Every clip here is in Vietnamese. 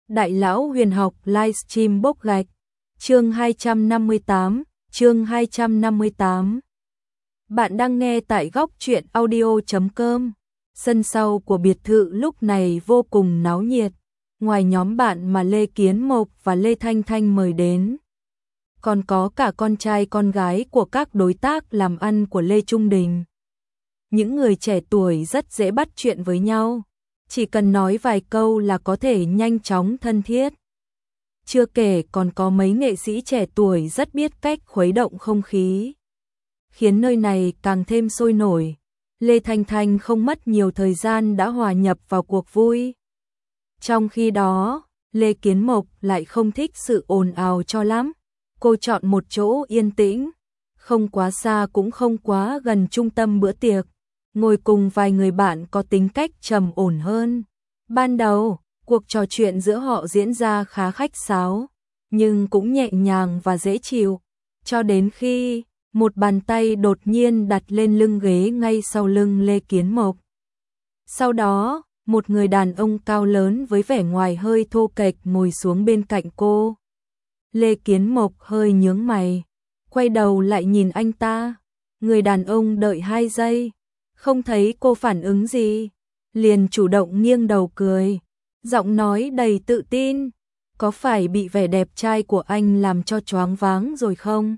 Đại lão huyền học livestream bốc gạch. Chương 258. Bạn đang nghe tại góc truyện audio.com. Sân sau của biệt thự lúc này vô cùng náo nhiệt. Ngoài nhóm bạn mà Lê Kiến Mộc và Lê Thanh Thanh mời đến, còn có cả con trai con gái của các đối tác làm ăn của Lê Trung Đình. Những người trẻ tuổi rất dễ bắt chuyện với nhau, chỉ cần nói vài câu là có thể nhanh chóng thân thiết. Chưa kể còn có mấy nghệ sĩ trẻ tuổi rất biết cách khuấy động không khí, khiến nơi này càng thêm sôi nổi. Lê Thanh Thanh không mất nhiều thời gian đã hòa nhập vào cuộc vui. Trong khi đó, Lê Kiến Mộc lại không thích sự ồn ào cho lắm. Cô chọn một chỗ yên tĩnh, không quá xa cũng không quá gần trung tâm bữa tiệc, ngồi cùng vài người bạn có tính cách trầm ổn hơn. Ban đầu, cuộc trò chuyện giữa họ diễn ra khá khách sáo, nhưng cũng nhẹ nhàng và dễ chịu, cho đến khi một bàn tay đột nhiên đặt lên lưng ghế ngay sau lưng Lê Kiến Mộc. Sau đó, một người đàn ông cao lớn với vẻ ngoài hơi thô kệch ngồi xuống bên cạnh cô. Lê Kiến Mộc hơi nhướng mày, quay đầu lại nhìn anh ta. Người đàn ông đợi 2 giây, không thấy cô phản ứng gì, liền chủ động nghiêng đầu cười, giọng nói đầy tự tin. Có phải bị vẻ đẹp trai của anh làm cho choáng váng rồi không?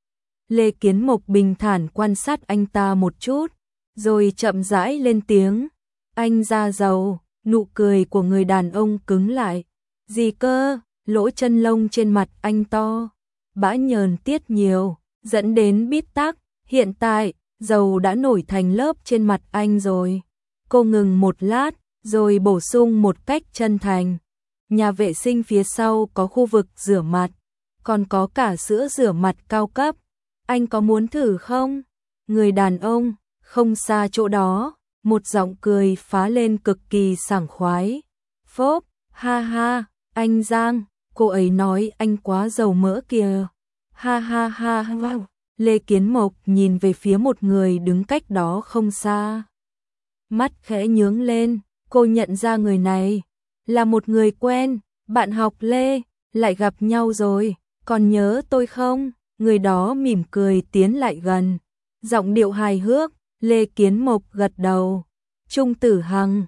Lê Kiến Mộc bình thản quan sát anh ta một chút, rồi chậm rãi lên tiếng. Anh da dầu. Nụ cười của người đàn ông cứng lại. Gì cơ? Lỗ chân lông trên mặt anh to, bã nhờn tiết nhiều, dẫn đến bít tắc. Hiện tại, dầu đã nổi thành lớp trên mặt anh rồi. Cô ngừng một lát, rồi bổ sung một cách chân thành. Nhà vệ sinh phía sau có khu vực rửa mặt, còn có cả sữa rửa mặt cao cấp. Anh có muốn thử không? Người đàn ông, không xa chỗ đó, một giọng cười phá lên cực kỳ sảng khoái. Phốp, ha ha, anh Giang, cô ấy nói anh quá dầu mỡ kìa. Ha ha ha ha. Lê Kiến Mộc nhìn về phía một người đứng cách đó không xa. Mắt khẽ nhướng lên, cô nhận ra người này là một người quen, bạn học Lê, lại gặp nhau rồi, còn nhớ tôi không? Người đó mỉm cười tiến lại gần, giọng điệu hài hước. Lê Kiến Mộc gật đầu. Trung Tử Hằng,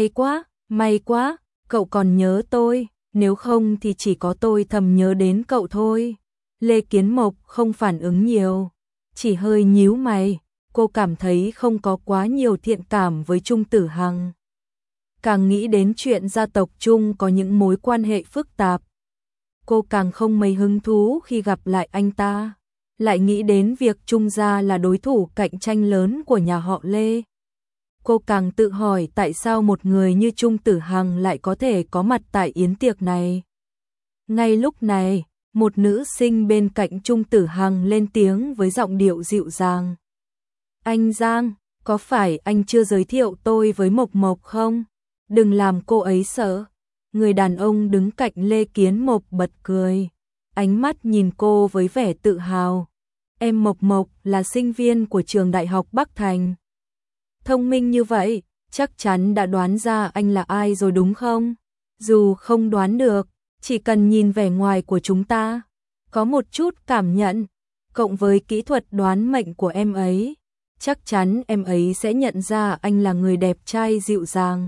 may quá, cậu còn nhớ tôi, nếu không thì chỉ có tôi thầm nhớ đến cậu thôi. Lê Kiến Mộc không phản ứng nhiều, chỉ hơi nhíu mày. Cô cảm thấy không có quá nhiều thiện cảm với Trung Tử Hằng. Càng nghĩ đến chuyện gia tộc Trung có những mối quan hệ phức tạp, cô càng không mấy hứng thú khi gặp lại anh ta. Lại nghĩ đến việc Trung gia là đối thủ cạnh tranh lớn của nhà họ Lê. Cô càng tự hỏi tại sao một người như Trung Tử Hằng lại có thể có mặt tại yến tiệc này. Ngay lúc này, một nữ sinh bên cạnh Trung Tử Hằng lên tiếng với giọng điệu dịu dàng. Anh Giang, có phải anh chưa giới thiệu tôi với Mộc Mộc không? Đừng làm cô ấy sợ. Người đàn ông đứng cạnh Lê Kiến Mộc bật cười, ánh mắt nhìn cô với vẻ tự hào. Em Mộc Mộc là sinh viên của trường Đại học Bắc Thành. Thông minh như vậy, chắc chắn đã đoán ra anh là ai rồi đúng không? Dù không đoán được, chỉ cần nhìn vẻ ngoài của chúng ta, có một chút cảm nhận, cộng với kỹ thuật đoán mệnh của em ấy, chắc chắn em ấy sẽ nhận ra anh là người đẹp trai dịu dàng.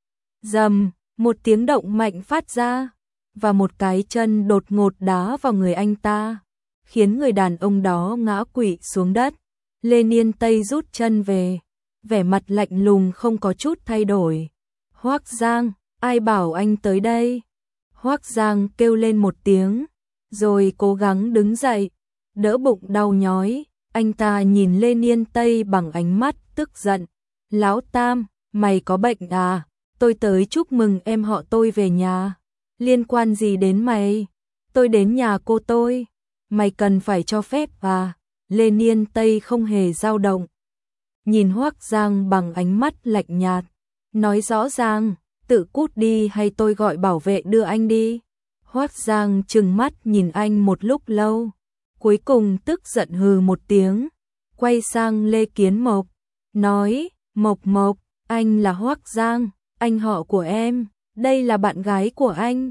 Rầm, một tiếng động mạnh phát ra, và một cái chân đột ngột đá vào người anh ta, khiến người đàn ông đó ngã quỵ xuống đất. Lê Niên Tây rút chân về, vẻ mặt lạnh lùng không có chút thay đổi. Hoắc Giang, ai bảo anh tới đây? Hoắc Giang kêu lên một tiếng, rồi cố gắng đứng dậy, đỡ bụng đau nhói. Anh ta nhìn Lê Niên Tây bằng ánh mắt tức giận. Lão Tam, mày có bệnh à? Tôi tới chúc mừng em họ tôi về nhà. Liên quan gì đến mày? Tôi đến nhà cô tôi. Mày cần phải cho phép à? Lê Niên Tây không hề dao động, nhìn Hoắc Giang bằng ánh mắt lạnh nhạt, nói rõ ràng, tự cút đi hay tôi gọi bảo vệ đưa anh đi. Hoắc Giang trừng mắt nhìn anh một lúc lâu, cuối cùng tức giận hừ một tiếng, quay sang Lê Kiến Mộc, nói, Mộc Mộc, anh là Hoắc Giang, anh họ của em, đây là bạn gái của anh.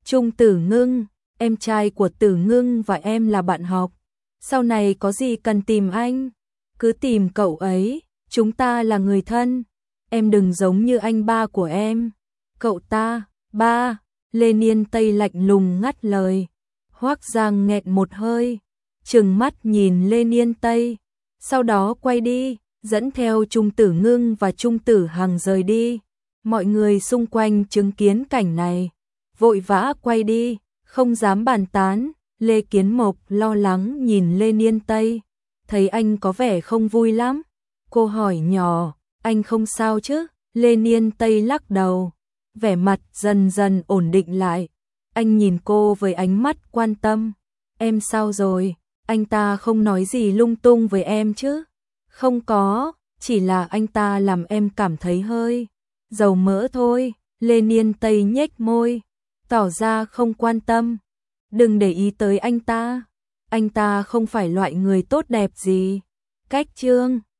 Trung Tử Ngưng, em trai của Tử Ngưng và em là bạn học. Sau này có gì cần tìm anh, cứ tìm cậu ấy, chúng ta là người thân. Em đừng giống như anh ba của em. Cậu ta, ba, Lê Niên Tây lạnh lùng ngắt lời. Hoắc Giang nghẹn một hơi, trừng mắt nhìn Lê Niên Tây, sau đó quay đi, dẫn theo Trung Tử Ngưng và Trung Tử Hằng rời đi. Mọi người xung quanh chứng kiến cảnh này, vội vã quay đi, không dám bàn tán. Lê Kiến Mộc lo lắng nhìn Lê Niên Tây, thấy anh có vẻ không vui lắm. Cô hỏi nhỏ, anh không sao chứ? Lê Niên Tây lắc đầu, vẻ mặt dần dần ổn định lại. Anh nhìn cô với ánh mắt quan tâm. Em sao rồi? Anh ta không nói gì lung tung với em chứ? Không có, chỉ là anh ta làm em cảm thấy hơi dầu mỡ thôi. Lê Niên Tây nhếch môi, tỏ ra không quan tâm. Đừng để ý tới anh ta không phải loại người tốt đẹp gì. Cách chương